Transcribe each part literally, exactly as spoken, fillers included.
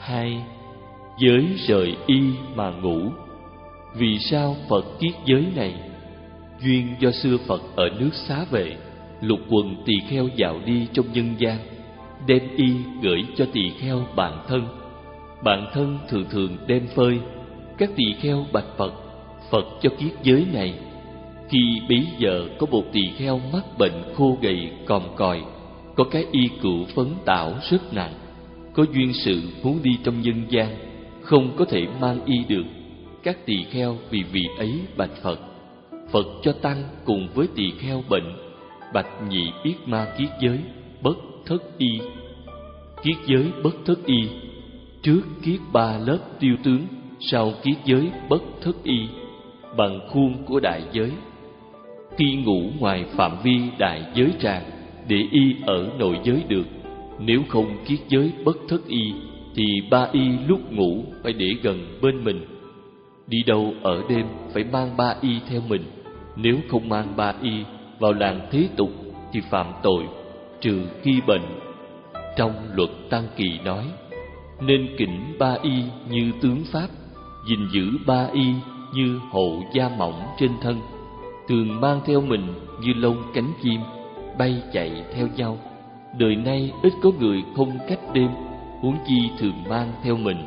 Hai, giới rời y mà ngủ. Vì sao Phật kiết giới này? Duyên do xưa Phật ở nước Xá Vệ, lục quần tỳ kheo dạo đi trong nhân gian, đem y gửi cho tỳ kheo bạn thân. Bạn thân thường thường đem phơi. Các tỳ kheo bạch Phật: Phật cho kiết giới này. Khi bấy giờ có một tỳ kheo mắc bệnh khô gầy còm còi, có cái y cựu phấn tảo rất nặng, có duyên sự muốn đi trong nhân gian, không có thể mang y được. Các tỳ kheo vì vị ấy bạch Phật: Phật cho tăng cùng với tỳ kheo bệnh, bạch nhị yết ma kiết giới bất thất y. Kiết giới bất thất y, trước kiết ba lớp tiêu tướng, sau kiết giới bất thất y, bằng khuôn của đại giới. Khi ngủ ngoài phạm vi đại giới tràng, để y ở nội giới được. Nếu không kiết giới bất thất y, thì ba y lúc ngủ phải để gần bên mình. Đi đâu ở đêm phải mang ba y theo mình. Nếu không mang ba y vào làng thế tục thì phạm tội, trừ khi bệnh. Trong luật Tăng Kỳ nói: nên kính ba y như tướng pháp, gìn giữ ba y như hộ da mỏng trên thân. Thường mang theo mình như lông cánh chim, bay chạy theo nhau. Đời nay ít có người không cách đêm, huống chi thường mang theo mình.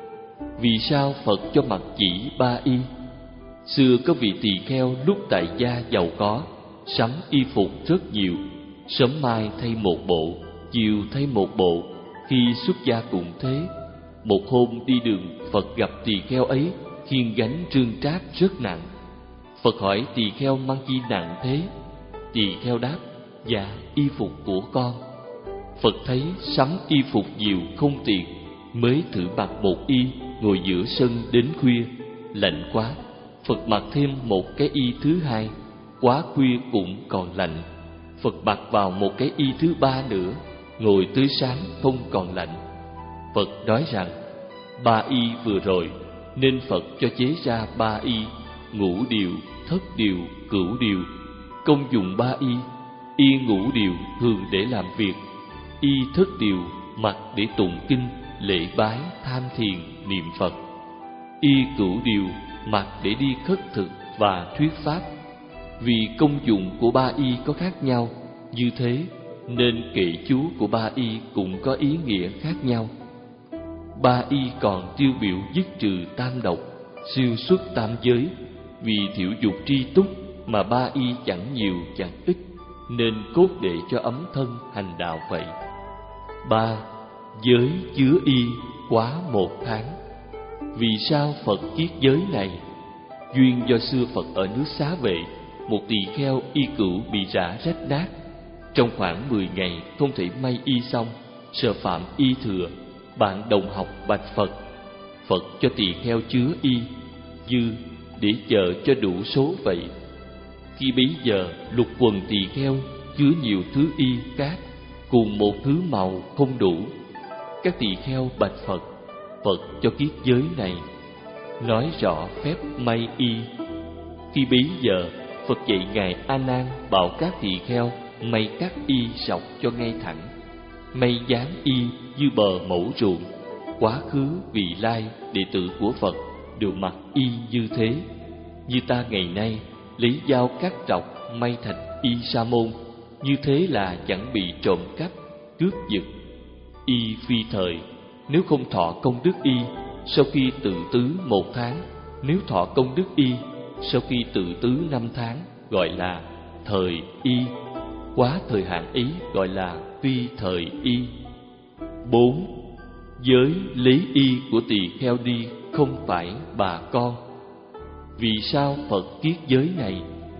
Vì sao Phật cho mặc chỉ ba y? Xưa có vị tỳ kheo lúc tại gia giàu có, sắm y phục rất nhiều, sớm mai thay một bộ, chiều thay một bộ. Khi xuất gia cũng thế. Một hôm đi đường, Phật gặp tỳ kheo ấy khiêng gánh trương tráp rất nặng. Phật hỏi tỳ kheo mang chi nặng thế? Tỳ kheo đáp: dạ, y phục của con. Phật thấy sắm y phục nhiều không tiện, mới thử mặc một y, ngồi giữa sân đến khuya. Lạnh quá, Phật mặc thêm một cái y thứ hai, quá khuya cũng còn lạnh. Phật mặc vào một cái y thứ ba nữa, ngồi tới sáng không còn lạnh. Phật nói rằng ba y vừa rồi, nên Phật cho chế ra ba y: ngũ điều, thất điều, cửu điều. Công dụng ba y: y ngũ điều thường để làm việc, y thất điều mặc để tụng kinh, lễ bái, tham thiền, niệm Phật, y cửu điều mặc để đi khất thực và thuyết pháp. Vì công dụng của ba y có khác nhau như thế, nên kệ chú của ba y cũng có ý nghĩa khác nhau. Ba y còn tiêu biểu dứt trừ tam độc, siêu xuất tam giới. Vì thiểu dục tri túc mà ba y chẳng nhiều chẳng ít, nên cốt để cho ấm thân hành đạo vậy. Ba, giới chứa y quá một tháng. Vì sao Phật kiết giới này? Duyên do xưa Phật ở nước Xá Vệ, một tỳ kheo y cửu bị rã rách nát. Trong khoảng mười ngày không thể may y xong, sợ phạm y thừa. Bạn đồng học bạch Phật: Phật cho tỳ kheo chứa y dư để chờ cho đủ số vậy. Khi bấy giờ lục quần tỳ kheo chứa nhiều thứ y cát, cùng một thứ màu không đủ. Các tỳ kheo bạch Phật: Phật cho kiết giới này, nói rõ phép may y. Khi bấy giờ Phật dạy ngài A Nan bảo các tỳ kheo may các y sọc cho ngay thẳng, may dáng y như bờ mẫu ruộng. Quá khứ vị lai đệ tử của Phật đều mặc y như thế. Như ta ngày nay lấy dao cắt trọc may thành y sa môn, như thế là chẳng bị trộm cắp, cướp giật. Y phi thời, nếu không thọ công đức y, sau khi tự tứ một tháng; nếu thọ công đức y, sau khi tự tứ năm tháng, gọi là thời y. Quá thời hạn ấy gọi là phi thời y. Bốn, giới lấy y của tỳ kheo đi không phải bà con. Vì sao Phật kiết giới này?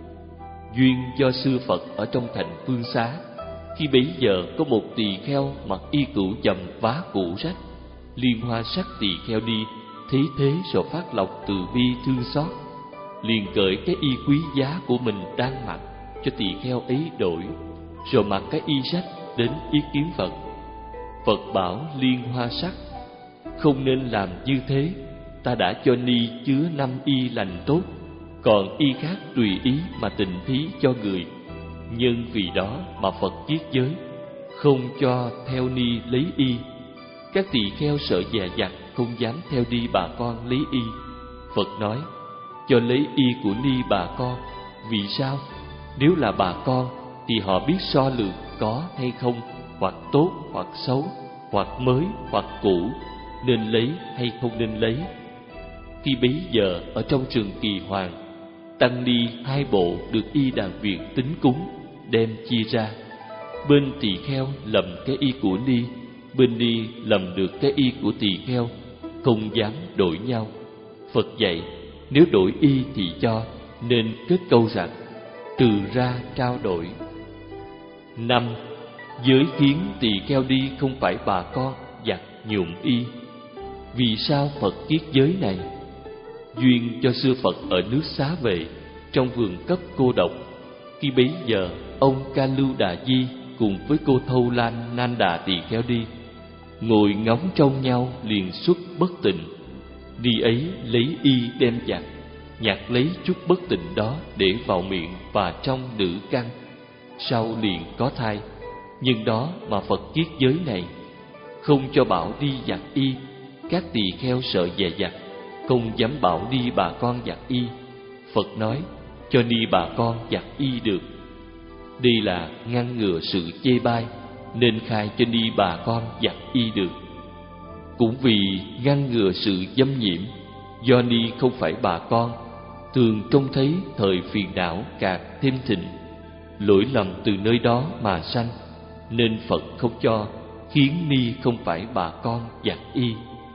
Duyên do xưa Phật ở trong thành Phương Xá. Khi bấy giờ có một tỳ kheo mặc y cửu chầm vá cũ rách. Liên Hoa Sắc tỳ kheo đi, thấy thế rồi phát lộc từ bi thương xót, liền cởi cái y quý giá của mình đang mặc cho tỳ kheo ấy đổi, rồi mặc cái y rách đến ý kiến Phật. Phật bảo Liên Hoa Sắc: không nên làm như thế. Ta đã cho ni chứa năm y lành tốt, còn y khác tùy ý mà tình thí cho người. Nhân vì đó mà Phật kiết giới, không cho theo ni lấy y. Các tỳ kheo sợ dè dặt, không dám theo đi bà con lấy y. Phật nói, cho lấy y của Ni bà con. Vì sao? Nếu là bà con thì họ biết so lường có hay không, hoặc tốt hoặc xấu, hoặc mới hoặc cũ, nên lấy hay không nên lấy. Khi bấy giờ ở trong trường Kỳ Hoàng, tăng ni hai bộ được y đàn viện tính cúng, đem chia ra. Bên tỳ kheo lầm cái y của Ni, bên Ni lầm được cái y của tỳ kheo, không dám đổi nhau. Phật dạy, nếu đổi y thì cho, nên kết câu rằng trừ ra trao đổi. Năm, giới khiến tỳ kheo đi không phải bà con giặt nhuộm y. Vì sao Phật kiết giới này? Duyên cho xưa Phật ở nước Xá Vệ, trong vườn cấp cô độc. Khi bấy giờ, ông Ca Lưu Đà Di cùng với cô Thâu Lan Nan Đà tỳ kheo đi, ngồi ngóng trông nhau liền xuất bất tịnh. Đi ấy lấy y đem giặt, nhặt lấy chút bất tịnh đó để vào miệng và trong nữ căn, sau liền có thai. Nhưng đó mà Phật kiết giới này, không cho bảo đi giặt y. Các tỳ kheo sợ dè dặt, không dám bảo đi bà con giặt y. Phật nói, cho đi bà con giặt y được. Đây là ngăn ngừa sự chê bai, nên khai cho đi bà con giặt y được. Cũng vì ngăn ngừa sự dâm nhiễm, do Ni không phải bà con, thường trông thấy thời phiền não càng thêm thịnh, lỗi lầm từ nơi đó mà sanh, nên Phật không cho, khiến Ni không phải bà con giặt y.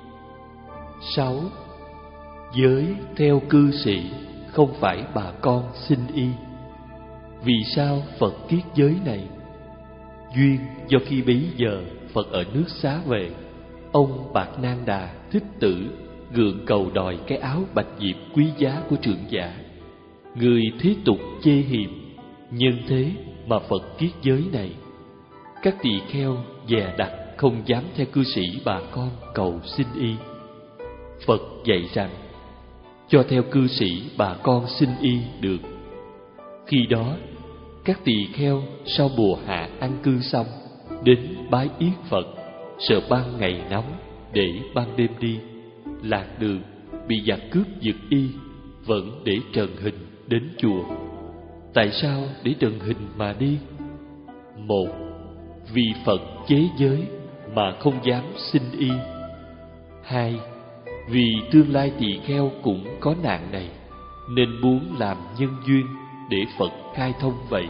Sáu, giới theo cư sĩ không phải bà con xin y. Vì sao Phật kiết giới này? Duyên do khi bấy giờ Phật ở nước Xá Vệ, ông Bạc Nan Đà Thích Tử gượng cầu đòi cái áo bạch diệp quý giá của trưởng giả. Người thế tục chê hiềm, nhân thế mà Phật kiết giới này. Các tỳ kheo dè đặt, không dám theo cư sĩ bà con cầu xin y. Phật dạy rằng, cho theo cư sĩ bà con xin y được. Khi đó, các tỳ kheo sau bùa hạ ăn cư xong, đến bái yết Phật, sợ ban ngày nóng để ban đêm đi, lạc đường, bị giặc cướp giật y, vẫn để trần hình đến chùa. Tại sao để trần hình mà đi? Một, vì Phật chế giới mà không dám xin y. Hai, vì tương lai tỳ kheo cũng có nạn này, nên muốn làm nhân duyên để Phật khai thông vậy.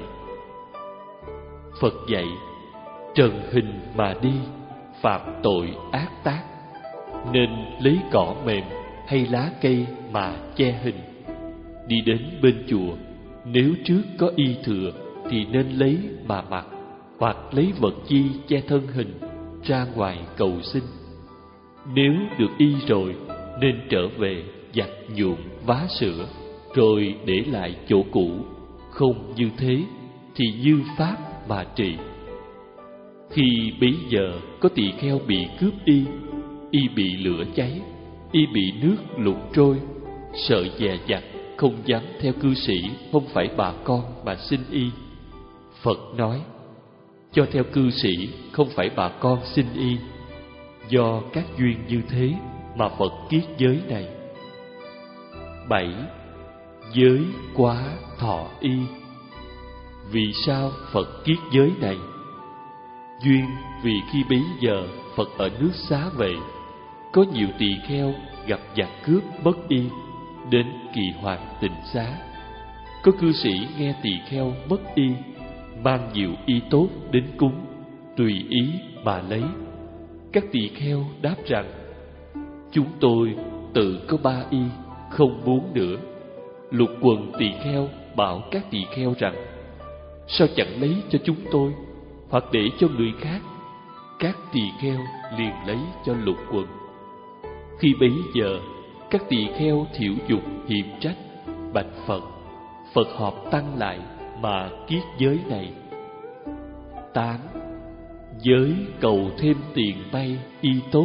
Phật dạy, trần hình mà đi, phạm tội ác tác, nên lấy cỏ mềm hay lá cây mà che hình. Đi đến bên chùa, nếu trước có y thừa thì nên lấy mà mặc, hoặc lấy vật chi che thân hình ra ngoài cầu xin. Nếu được y rồi, nên trở về giặt nhuộm vá sửa, rồi để lại chỗ cũ. Không như thế thì như pháp mà trị. Khi bấy giờ có tỳ kheo bị cướp y, y bị lửa cháy, y bị nước lụt trôi, sợ dè dặt, không dám theo cư sĩ không phải bà con mà xin y. Phật nói, cho theo cư sĩ không phải bà con xin y. Do các duyên như thế mà Phật kiết giới này. Bảy, giới quá thọ y. Vì sao Phật kiết giới này? Duyên vì khi bấy giờ Phật ở nước Xá Vệ, có nhiều tỳ kheo gặp giặc cướp bất y, đến Kỳ Hoàng Tịnh Xá. Có cư sĩ nghe tỳ kheo mất y, mang nhiều y tốt đến cúng, tùy ý mà lấy. Các tỳ kheo đáp rằng, chúng tôi tự có ba y, không muốn nữa. Lục quần tỳ kheo bảo các tỳ kheo rằng, sao chẳng lấy cho chúng tôi, hoặc để cho người khác? Các tỳ kheo liền lấy cho lục quần. Khi bấy giờ, các tỳ kheo thiểu dục hiềm trách, bạch Phật. Phật họp tăng lại mà kiết giới này. Tám, giới cầu thêm tiền may y tốt.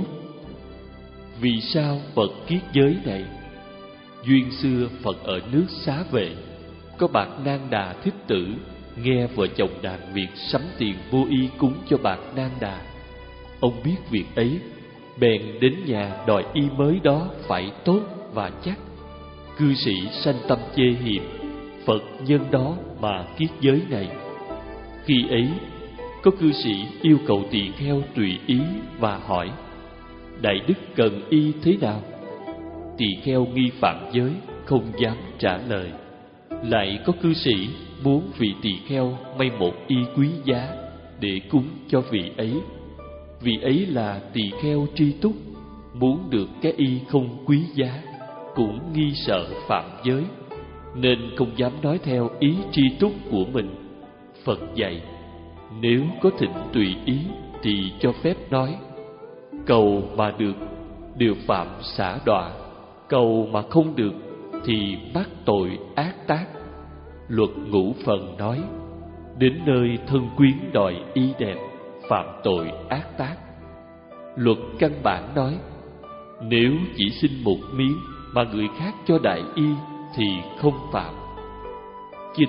Vì sao Phật kiết giới này? Duyên xưa Phật ở nước Xá Vệ, có Bạc Nan Đà Thích Tử nghe vợ chồng đàn Việt sắm tiền vô y cúng cho Bạc Nan Đà. Ông biết việc ấy, bèn đến nhà đòi y mới đó phải tốt và chắc. Cư sĩ sanh tâm chê hiềm, Phật nhân đó mà kiết giới này. Khi ấy có cư sĩ yêu cầu tỳ kheo tùy ý và hỏi: đại đức cần y thế nào? Tỳ kheo nghi phạm giới, không dám trả lời. Lại có cư sĩ muốn vị tỳ kheo may một y quý giá để cúng cho vị ấy. Vị ấy là tỳ kheo tri túc, muốn được cái y không quý giá, cũng nghi sợ phạm giới, nên không dám nói theo ý tri túc của mình. Phật dạy: nếu có thỉnh tùy ý thì cho phép nói. Cầu mà được đều phạm xả đọa, cầu mà không được thì mắc tội ác tác. Luật ngũ phần nói: đến nơi thân quyến đòi y đẹp, phạm tội ác tác. Luật căn bản nói: nếu chỉ xin một miếng mà người khác cho đại y thì không phạm. Chính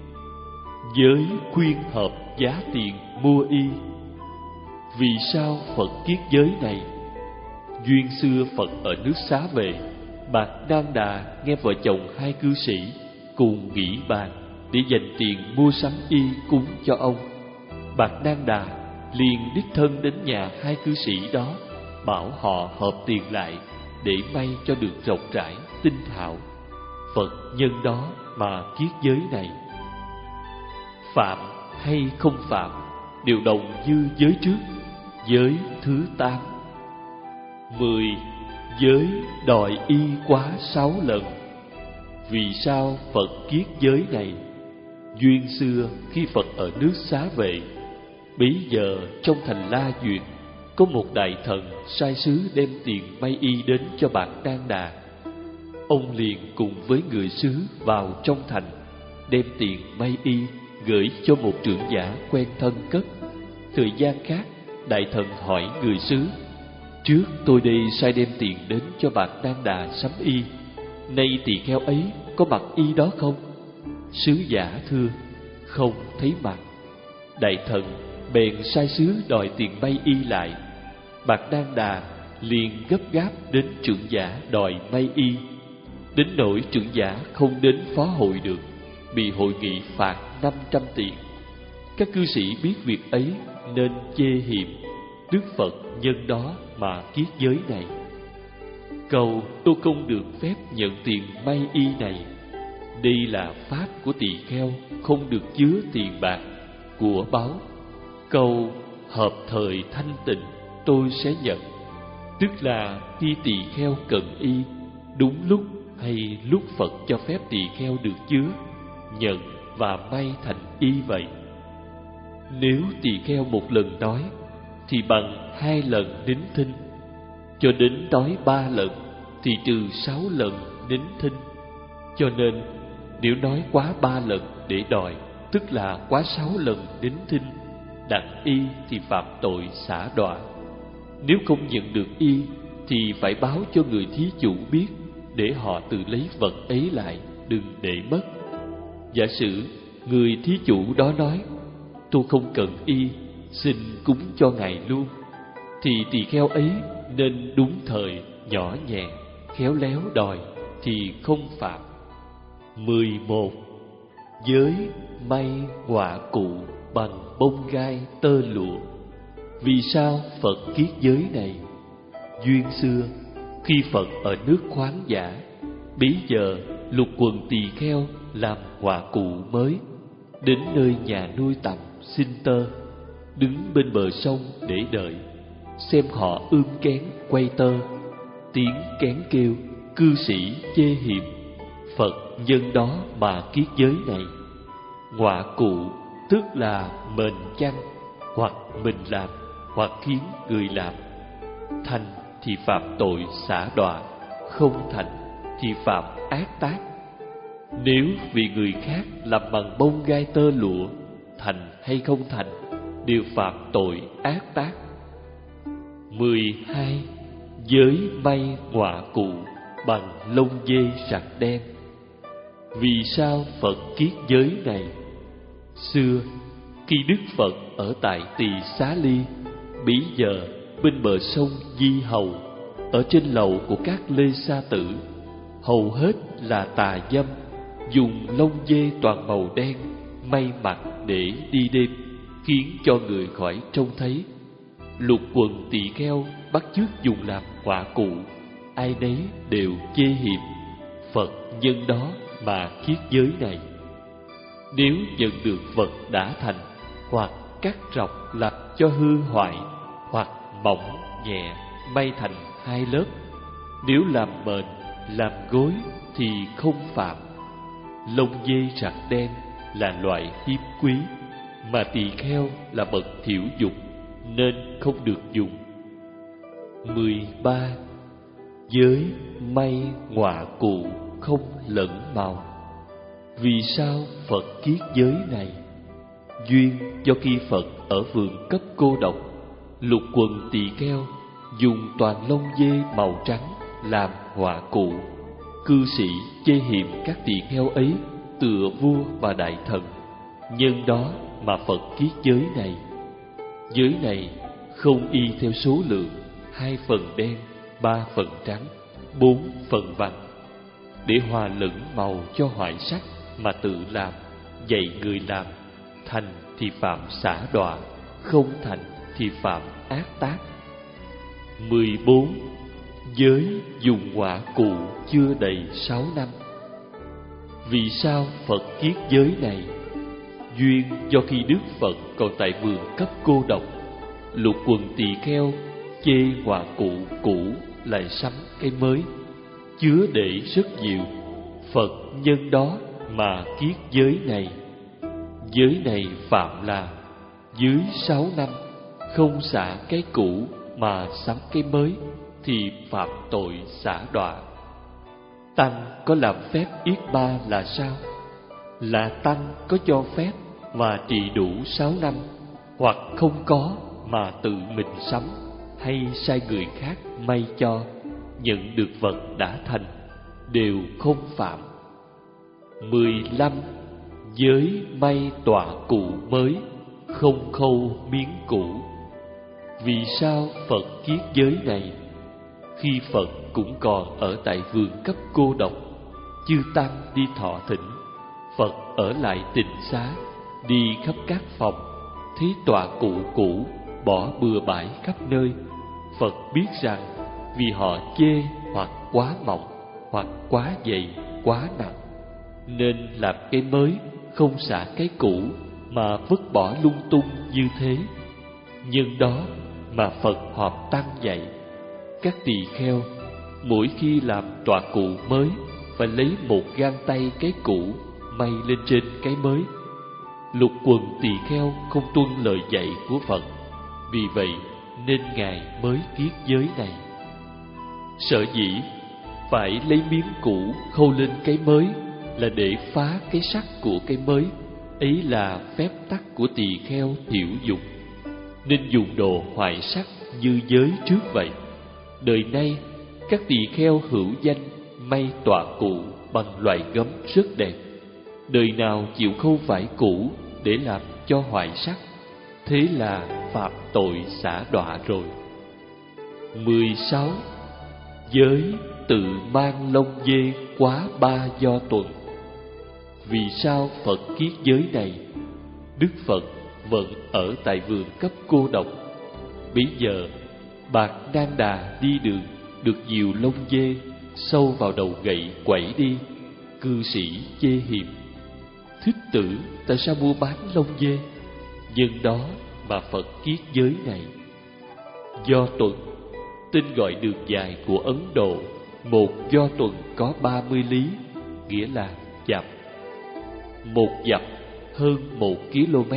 giới khuyên hợp giá tiền mua y. Vì sao Phật kiết giới này? Duyên xưa Phật ở nước Xá Vệ, Bạt Đan Đà nghe vợ chồng hai cư sĩ cùng nghĩ bàn để dành tiền mua sắm y cúng cho ông. Bạt Đan Đà liền đích thân đến nhà hai cư sĩ đó, bảo họ hợp tiền lại để may cho được rộng rãi tinh thạo. Phật nhân đó mà kiết giới này. Phạm hay không phạm đều đồng như giới trước. Giới thứ tám. Mười. Giới đòi y quá sáu lần. Vì sao Phật kiết giới này? Duyên xưa khi Phật ở nước Xá Vệ, bấy giờ trong thành La Duyệt có một đại thần sai sứ đem tiền may y đến cho Bạt Đan Đà. Ông liền cùng với người sứ vào trong thành, đem tiền may y gửi cho một trưởng giả quen thân cất. Thời gian khác, đại thần hỏi người sứ: trước tôi đây sai đem tiền đến cho Bạt Đan Đà sắm y, nay tỳ kheo ấy có mặc y đó không? Sứ giả thưa: không thấy mặc. Đại thần bèn sai sứ đòi tiền may y lại. Bạt Đan Đà liền gấp gáp đến trưởng giả đòi may y, đến nỗi trưởng giả không đến phó hội được, bị hội nghị phạt năm trăm tiền. Các cư sĩ biết việc ấy nên chê hiềm. Đức Phật nhân đó mà kiết giới này. Cầu tôi không được phép nhận tiền may y này. Đây là pháp của tỳ kheo, không được chứa tiền bạc của báu. Cầu hợp thời thanh tịnh tôi sẽ nhận. Tức là khi tỳ kheo cần y, đúng lúc hay lúc Phật cho phép tỳ kheo được chứa, nhận và may thành y vậy. Nếu tỳ kheo một lần nói thì bằng hai lần nín thinh, cho đến nói ba lần thì trừ sáu lần nín thinh. Cho nên nếu nói quá ba lần để đòi, tức là quá sáu lần nín thinh, đặng y thì phạm tội xả đọa. Nếu không nhận được y thì phải báo cho người thí chủ biết, để họ tự lấy vật ấy lại, đừng để mất. Giả sử người thí chủ đó nói: tôi không cần y, xin cúng cho ngài luôn, thì tỳ kheo ấy nên đúng thời, nhỏ nhẹ, khéo léo đòi thì không phạm. Mười một. Giới may họa cụ bằng bông gai tơ lụa. Vì sao Phật kiết giới này? Duyên xưa khi Phật ở nước Khoáng Giả, bấy giờ lục quần tỳ kheo làm họa cụ mới, đến nơi nhà nuôi tằm xin tơ, đứng bên bờ sông để đợi, xem họ ươm kén quay tơ. Tiếng kén kêu, cư sĩ chê hiềm. Phật nhân đó mà kiết giới này. Họa cụ tức là mền chăn, hoặc mình làm, hoặc khiến người làm. Thành thì phạm tội xả đọa, không thành thì phạm ác tác. Nếu vì người khác làm bằng bông gai tơ lụa, thành hay không thành đều phạm tội ác tác. Mười hai. Giới may họa cụ bằng lông dê sặc đen. Vì sao Phật kiết giới này? Xưa khi Đức Phật ở tại Tỳ Xá Ly, bấy giờ bên bờ sông Di Hầu, ở trên lầu của các lê sa tử, hầu hết là tà dâm, dùng lông dê toàn màu đen may mặc để đi đêm, khiến cho người khỏi trông thấy. Lục quần tỳ kheo bắt chước dùng làm quả cụ, ai nấy đều chê hiệp. Phật nhân đó mà khiết giới này. Nếu nhận được vật đã thành, hoặc cắt rọc làm cho hư hoại, hoặc mỏng nhẹ may thành hai lớp, nếu làm mền, làm gối thì không phạm. Lông dê sặc đen là loại hiếm quý, mà tỳ kheo là bậc thiểu dục nên không được dùng. mười ba. Giới may ngọa cụ không lẫn màu. Vì sao Phật kiết giới này? Duyên do khi Phật ở vườn cấp cô độc, lục quần tỳ kheo dùng toàn lông dê màu trắng làm họa cụ. Cư sĩ chê hiềm các tỳ kheo ấy tựa vua và đại thần, nhân đó mà Phật kiết giới này. Giới này không y theo số lượng, hai phần đen, ba phần trắng, bốn phần vàng, để hòa lẫn màu cho hoại sắc mà tự làm, dạy người làm. Thành thì phạm xả đọa, không thành thì phạm ác tác. mười bốn. Giới dùng quả cụ chưa đầy sáu năm. Vì sao Phật kiết giới này? Duyên do khi Đức Phật còn tại vườn cấp cô độc, lục quần tỳ kheo chê quả cụ cũ lại sắm cái mới, chứa để rất nhiều. Phật nhân đó mà kiết giới này. Giới này phạm là dưới sáu năm không xả cái cũ mà sắm cái mới thì phạm tội xả đọa. Tăng có làm phép yết ba là sao? Là tăng có cho phép và trì đủ sáu năm, hoặc không có mà tự mình sắm, hay sai người khác may cho, nhận được vật đã thành, đều không phạm. mười lăm. Giới may tọa cụ mới, không khâu miếng cũ. Vì sao Phật kiết giới này? Khi Phật cũng còn ở tại vườn cấp cô độc, chư tăng đi thọ thỉnh, Phật ở lại tịnh xá, đi khắp các phòng, thấy tọa cụ cũ bỏ bừa bãi khắp nơi. Phật biết rằng vì họ chê hoặc quá mỏng, hoặc quá dày, quá nặng, nên làm cái mới, không xả cái cũ mà vứt bỏ lung tung như thế. Nhưng đó mà Phật họp tăng dạy các tỳ kheo, mỗi khi làm tọa cụ mới phải lấy một gang tay cái cũ may lên trên cái mới. Lục quần tỳ kheo không tuân lời dạy của Phật, vì vậy nên Ngài mới kiết giới này. Sở dĩ phải lấy miếng cũ khâu lên cái mới là để phá cái sắc của cái mới, ấy là phép tắc của tỳ kheo thiểu dục, nên dùng đồ hoại sắc như giới trước vậy. Đời nay các tỳ kheo hữu danh may tọa cụ bằng loại gấm rất đẹp, đời nào chịu khâu vải cũ để làm cho hoại sắc, thế là phạm tội xả đọa rồi. mười sáu. Giới tự mang lông dê quá ba do tuần. Vì sao Phật kiết giới này? Đức Phật vẫn ở tại vườn cấp cô độc. Bấy giờ Bạc Đan Đà đi đường được nhiều lông dê sâu vào đầu gậy quẩy đi. Cư sĩ chê hiềm: Thích tử tại sao mua bán lông dê? Nhưng đó mà Phật kiết giới này. Do tuần, tên gọi đường dài của Ấn Độ. Một do tuần có ba mươi lý, nghĩa là dặm. Một dặm hơn một km.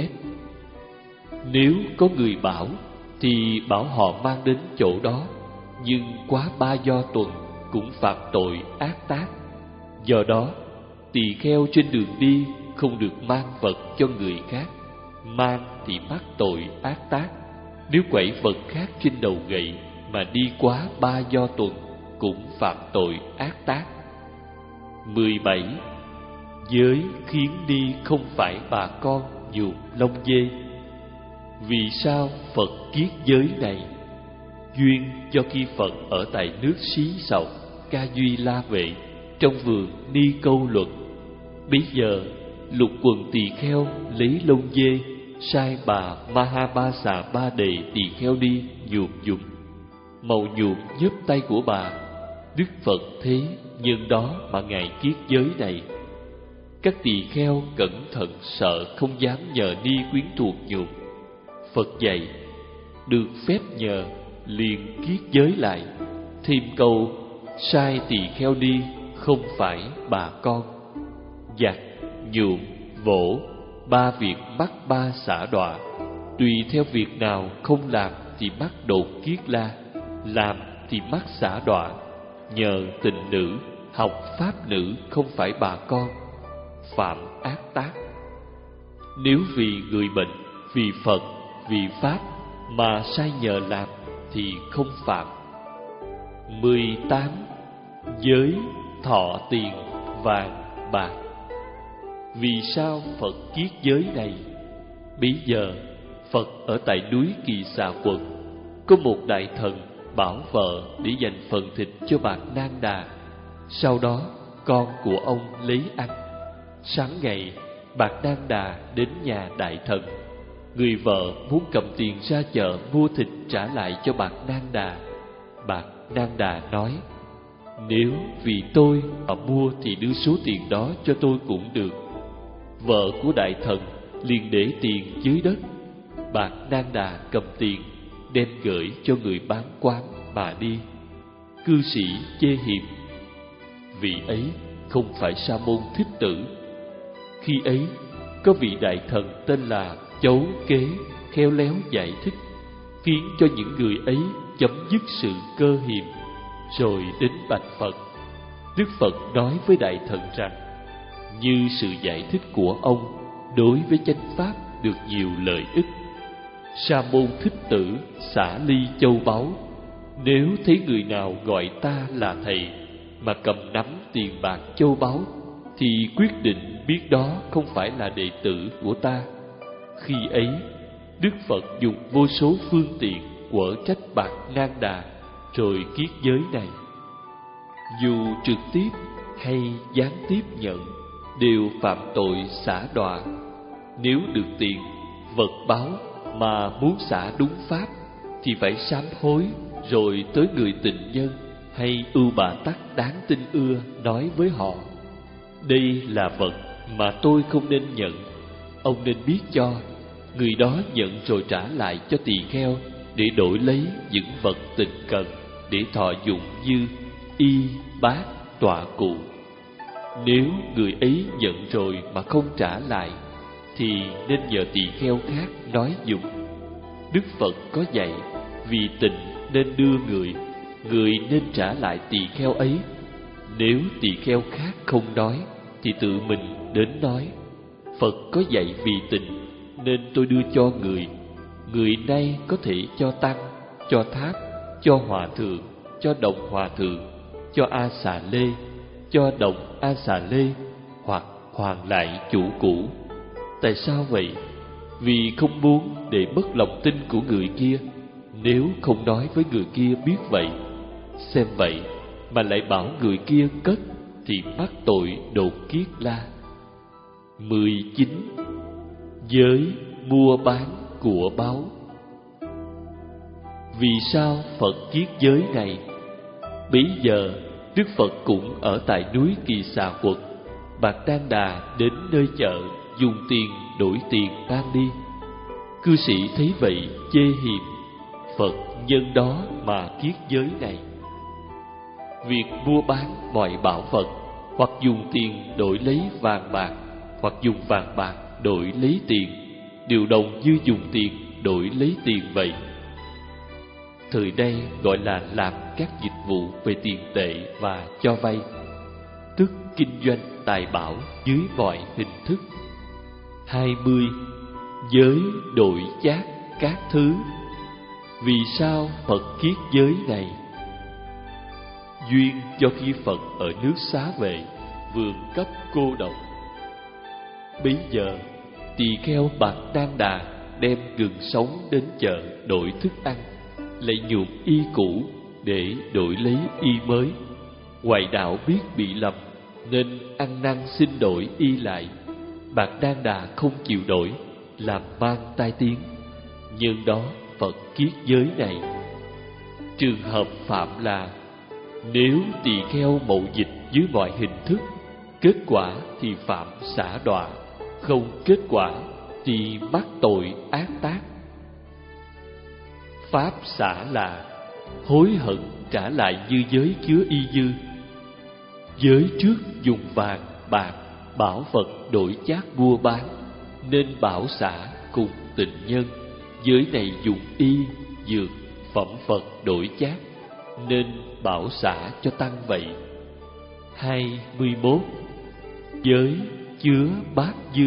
Nếu có người bảo thì bảo họ mang đến chỗ đó, nhưng quá ba do tuần cũng phạm tội ác tác. Do đó tỳ kheo trên đường đi không được mang vật cho người khác, mang thì mắc tội ác tác. Nếu quẩy vật khác trên đầu gậy mà đi quá ba do tuần cũng phạm tội ác tác. mười bảy. Giới khiến đi không phải bà con nhuộm lông dê. Vì sao Phật kiết giới này? Duyên do khi Phật ở tại nước Xí Sầu Ca Duy La Vệ, trong vườn Ni Câu Luật, bấy giờ Lục Quần Tỳ Kheo lấy lông dê sai bà Mahabasa Ba Đề Tỳ Kheo đi nhuộm dùng. Màu nhuộm nhớp tay của bà, Đức Phật thế nhân đó mà ngài kiết giới này. Các tỳ kheo cẩn thận sợ không dám nhờ ni quyến thuộc nhuộm. Phật dạy, được phép nhờ liền kiết giới lại, thêm câu sai tỳ kheo đi không phải bà con. Giặt, nhuộm, vỗ, ba việc bắt ba xả đọa. Tùy theo việc nào không làm thì mắc đột kiết la, làm thì mắc xả đọa. Nhờ tình nữ, học pháp nữ không phải bà con, phạm ác tác. Nếu vì người bệnh, vì Phật, vì Pháp mà sai nhờ làm thì không phạm. Mười tám. Giới, thọ tiền, vàng, bạc. Vì sao Phật kiết giới này? Bấy giờ Phật ở tại núi Kỳ Xà Quật, có một đại thần bảo vợ để dành phần thịt cho Bạc Nang Đà. Sau đó con của ông lấy ăn. Sáng ngày, Bạc Nang Đà đến nhà đại thần. Người vợ muốn cầm tiền ra chợ mua thịt trả lại cho Bạc Nang Đà. Bạc Nang Đà nói, nếu vì tôi mà mua thì đưa số tiền đó cho tôi cũng được. Vợ của đại thần liền để tiền dưới đất. Bạc Nang Đà cầm tiền đem gửi cho người bán quán mà đi. Cư sĩ chê hiềm, vị ấy không phải Sa môn Thích Tử. Khi ấy có vị đại thần tên là Chấu Kế khéo léo giải thích, khiến cho những người ấy chấm dứt sự cơ hiềm, rồi đến bạch Phật. Đức Phật nói với đại thần rằng, như sự giải thích của ông đối với chánh pháp được nhiều lợi ích. Sa môn Thích Tử xả ly châu báu, nếu thấy người nào gọi ta là thầy mà cầm nắm tiền bạc châu báu, thì quyết định biết đó không phải là đệ tử của ta. Khi ấy Đức Phật dùng vô số phương tiện quở trách Bạc Nang Đà, rồi kiết giới này. Dù trực tiếp hay gián tiếp nhận, đều phạm tội xả đọa. Nếu được tiền, vật báo mà muốn xả đúng pháp, thì phải sám hối, rồi tới người tịnh nhân hay ưu bà tắc đáng tin ưa nói với họ, đây là vật mà tôi không nên nhận, ông nên biết cho. Người đó nhận rồi trả lại cho tỳ kheo, để đổi lấy những vật tình cần để thọ dụng như y, bát, tọa cụ. Nếu người ấy nhận rồi mà không trả lại, thì nên nhờ tỳ kheo khác nói dụng. Đức Phật có dạy, vì tình nên đưa người, người nên trả lại tỳ kheo ấy. Nếu tỳ kheo khác không nói, thì tự mình đến nói. Phật có dạy vì tình, nên tôi đưa cho người. Người nay có thể cho tăng, cho tháp, cho hòa thượng, cho đồng hòa thượng, cho a xà lê, cho đồng a xà lê, hoặc hoàn lại chủ cũ. Tại sao vậy? Vì không muốn để mất lòng tin của người kia. Nếu không nói với người kia biết vậy, xem vậy mà lại bảo người kia cất, thì mắc tội đột kiết la. Mười chín. Giới mua bán của báu. Vì sao Phật kiết giới này? Bấy giờ Đức Phật cũng ở tại núi Kỳ Xà Quật. Bạc Nang Đà đến nơi chợ dùng tiền đổi tiền mang đi. Cư sĩ thấy vậy chê hiềm, Phật nhân đó mà kiết giới này. Việc mua bán mọi bảo vật, hoặc dùng tiền đổi lấy vàng bạc, hoặc dùng vàng bạc đổi lấy tiền, đều đồng như dùng tiền đổi lấy tiền vậy. Thời đây gọi là làm các dịch vụ về tiền tệ và cho vay, tức kinh doanh tài bảo dưới mọi hình thức. Hai mươi. Giới đổi chác các thứ. Vì sao Phật kiết giới này? Duyên do khi Phật ở nước Xá Vệ, vườn cấp cô độc. Bấy giờ tỳ kheo Bạc Nang Đà đem gừng sống đến chợ đổi thức ăn, lại nhuộm y cũ để đổi lấy y mới. Ngoại đạo biết bị lầm nên ăn năn xin đổi y lại. Bạc Đan Đà không chịu đổi, làm mang tai tiếng. Nhưng đó Phật kiết giới này. Trường hợp phạm là nếu tỳ kheo mậu dịch dưới mọi hình thức, kết quả thì phạm xả đọa, không kết quả thì mắc tội ác tác. Pháp xả là hối hận trả lại như giới chứa y dư. Giới trước dùng vàng, bạc, bảo vật đổi chác mua bán, nên bảo xả cùng tịnh nhân. Giới này dùng y, dược, phẩm vật đổi chác, nên bảo xả cho tăng vậy. Hai mươi mốt. Giới chứa bát dư.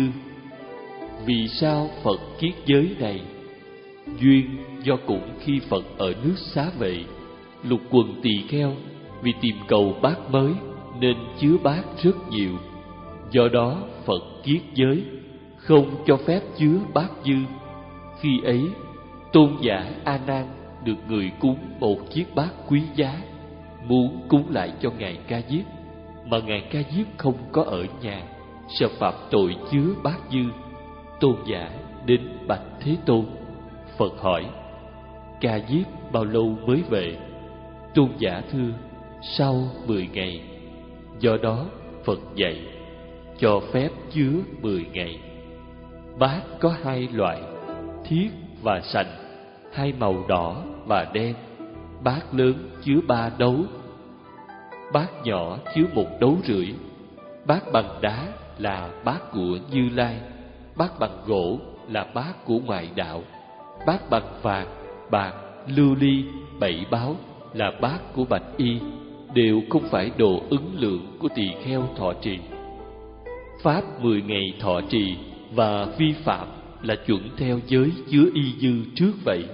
Vì sao Phật kiết giới này? Duyên do cũng khi Phật ở nước Xá Vệ, lục quần tỳ kheo vì tìm cầu bát mới nên chứa bát rất nhiều. Do đó Phật kiết giới không cho phép chứa bát dư. Khi ấy tôn giả A Nan được người cúng một chiếc bát quý giá, muốn cúng lại cho ngài Ca Diếp, mà ngài Ca Diếp không có ở nhà, sợ phạm tội chứa bát dư. Tôn giả đến bạch Thế Tôn. Phật hỏi: Ca Diếp bao lâu mới về? Tôn giả thưa: sau mười ngày. Do đó Phật dạy cho phép chứa mười ngày. Bát có hai loại, thiết và sành, hai màu đỏ và đen. Bát lớn chứa ba đấu, bát nhỏ chứa một đấu rưỡi. Bát bằng đá là bát của Như Lai, bát bằng gỗ là bát của ngoại đạo. Bát bằng vàng, bạc, lưu ly, bảy báo là bát của bạch y, đều không phải đồ ứng lượng của tỳ kheo thọ trì. Pháp mười ngày thọ trì và vi phạm là chuẩn theo giới chứa y dư trước vậy.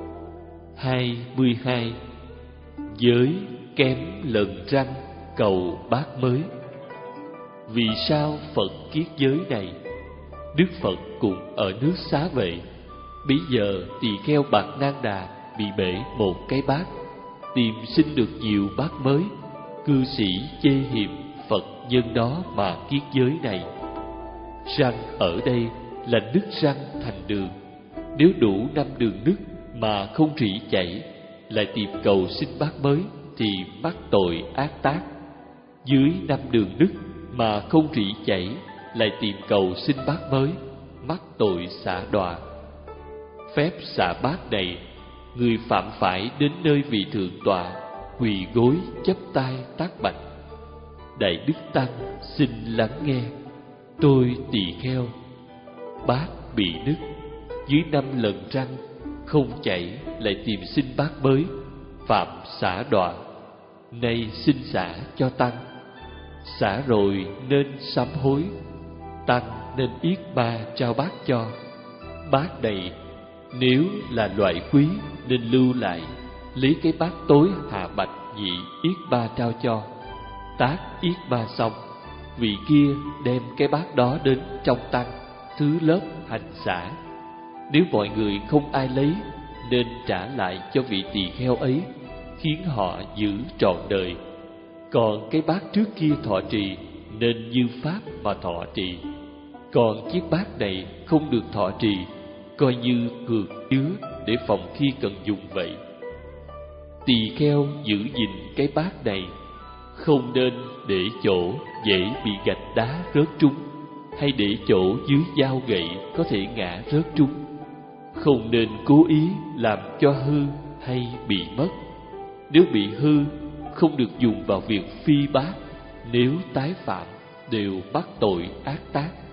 Hai mươi hai. Giới kém lần răng cầu bát mới. Vì sao Phật kiết giới này? Đức Phật cũng ở nước Xá Vệ. Bấy giờ tỳ kheo Bạc Nan Đà bị bể một cái bát, tìm xin được nhiều bát mới. Cư sĩ chê hiềm Phật nhân đó mà kiết giới này. Răng ở đây là nứt răng thành đường. Nếu đủ năm đường nứt mà không rỉ chảy, lại tìm cầu xin bát mới thì mắc tội ác tác. Dưới năm đường nứt mà không rỉ chảy, lại tìm cầu xin bát mới, mắc tội xả đọa. Phép xả bát này, người phạm phải đến nơi vị thượng tọa, quỳ gối chắp tay tác bạch: Đại Đức Tăng xin lắng nghe. Tôi tỳ kheo, bát bị nứt, dưới năm lần răng không chảy, lại tìm xin bát mới, phạm xả đọa. Nay xin xả cho tăng. Xả rồi nên sám hối. Tăng nên yết ba trao bát cho. Bát này nếu là loại quý nên lưu lại, lấy cái bát tối hạ bạch nhị yết ba trao cho. Tác yết ba xong, vị kia đem cái bát đó đến trong tăng, thứ lớp hành xả. Nếu mọi người không ai lấy, nên trả lại cho vị tỳ kheo ấy, khiến họ giữ trọn đời. Còn cái bát trước kia thọ trì nên như pháp mà thọ trì. Còn chiếc bát này không được thọ trì, coi như hược chứa để phòng khi cần dùng vậy. Tỳ kheo giữ gìn cái bát này, không nên để chỗ dễ bị gạch đá rớt trúng, hay để chỗ dưới dao gậy có thể ngã rớt trúng. Không nên cố ý làm cho hư hay bị mất. Nếu bị hư, không được dùng vào việc phi bát. Nếu tái phạm, đều mắc tội ác tác.